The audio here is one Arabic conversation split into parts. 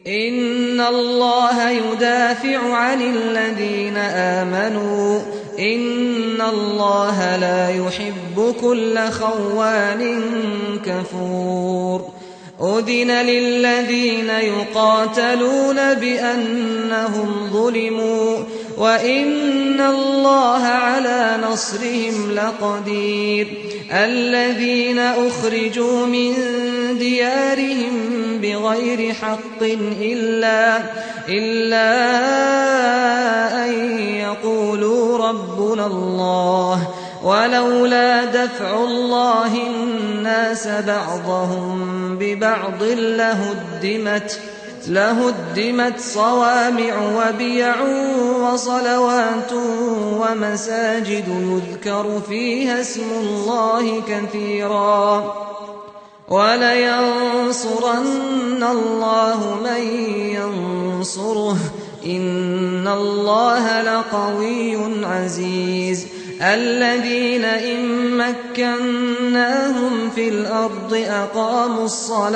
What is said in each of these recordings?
إن الله يدافع عن الذين آمنوا إن الله لا يحب كل خوان كفور أذن للذين يقاتلون بأنهم ظلموا وإن الله على نصرهم لقدير الذين أخرجوا من ديارهم بغير حق إلا أن يقولوا ربنا الله ولولا دفع الله الناس بعضهم ببعض لهدمت صوامع وبيع وصلوات ومساجد يذكر فيها اسم الله كثيرا ولينصرن الله من ينصره إن الله لقوي عزيز الذين إن مكناهم في الأرض أقاموا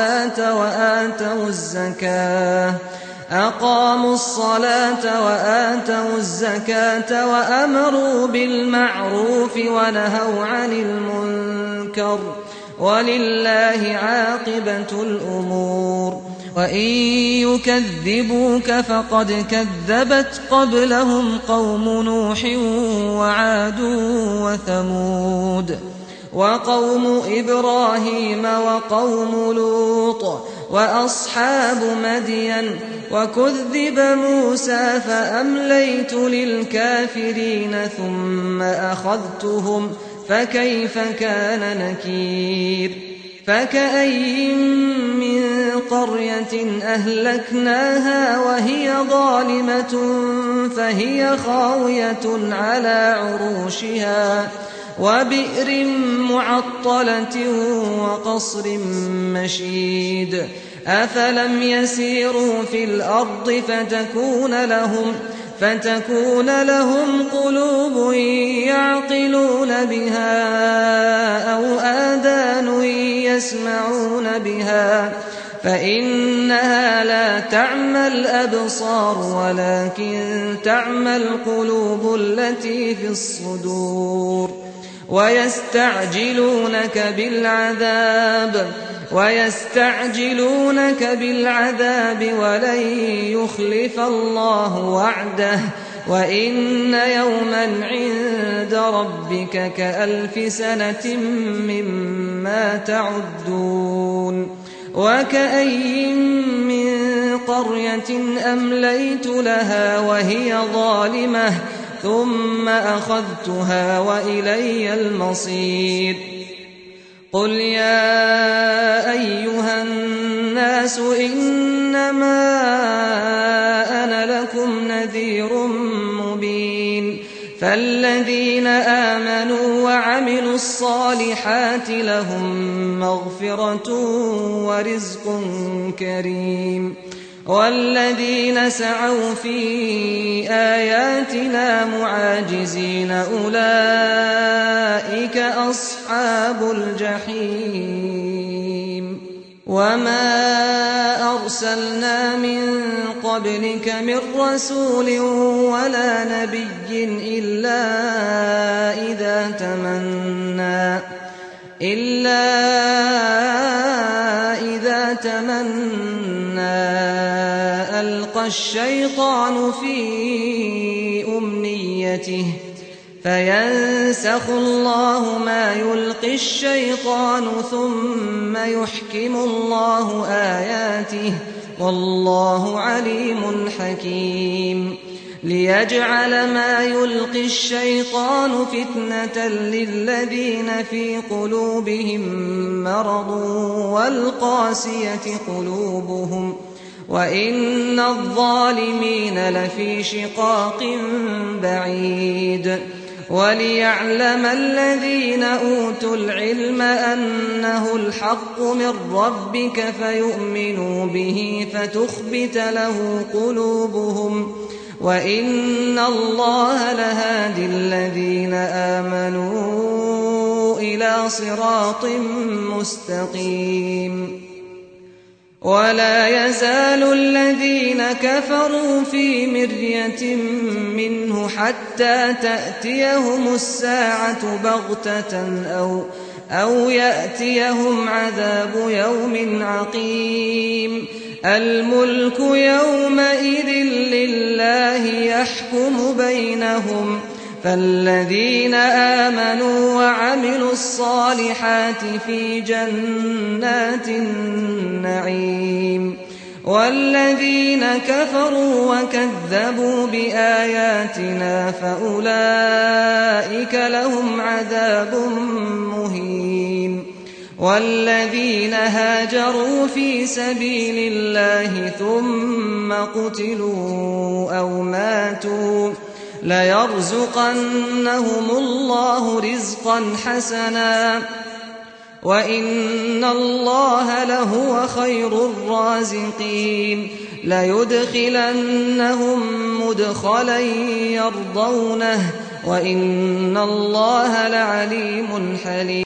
الصلاة وآتوا الزكاة وأمروا بالمعروف ونهوا عن المنكر ولله عاقبة الأمور وإن يكذبوك فقد كذبت قبلهم قوم نوح وعاد وثمود وقوم إبراهيم وقوم لوط وأصحاب مدين وكذب موسى فأمليت للكافرين ثم أخذتهم فكيف كان نكير فكأي من قرية أهلكناها وهي ظالمة فهي خاوية على عروشها وبئر معطلة وقصر مشيد أفلم يسيروا في الأرض فتكون لهم قلوب يعقلون بها أو آذان يسمعون بها فإنها لا تعمى الأبصار ولكن تعمى القلوب التي في الصدور ويستعجلونك بالعذاب ولن يخلف الله وعده وإن يوما عند ربك كألف سنة مما تعدون وكأي من قرية أمليت لها وهي ظالمة ثم أخذتها وإلي المصير قل يا أيها الناس إنما أنا لكم نذير مبين فالذين آمنوا وعملوا الصالحات لهم مغفرة ورزق كريم والذين سعوا في آياتنا معاجزين أولئك أصحاب الجحيم وما أرسلنا من قبلك من رسول ولا نبي إلا إذا تمنى ألقى الشيطان في أمنيته فينسخ الله ما يلقي الشيطان ثم يحكم الله آياته والله عليم حكيم ليجعل ما يلقي الشيطان فتنة للذين في قلوبهم مرض والقاسية قلوبهم وإن الظالمين لفي شقاق بعيد وليعلم الذين أوتوا العلم أنه الحق من ربك فيؤمنوا به فتخبت له قلوبهم وإن الله لهادي الذين آمنوا إلى صراط مستقيم ولا يزال الذين كفروا في مرية منه حتى تأتيهم الساعة بغتة أو يأتيهم عذاب يوم عقيم الملك يومئذ لله يحكم بينهم فالذين آمنوا وعملوا الصالحات في جنات النعيم والذين كفروا وكذبوا بآياتنا فأولئك لهم عذاب مهين والذين هاجروا في سبيل الله ثم قتلوا أو ماتوا ليرزقنهم الله رزقا حسنا وإن الله لهو خير الرازقين ليدخلنهم مدخلا يرضونه وإن الله لعليم حليم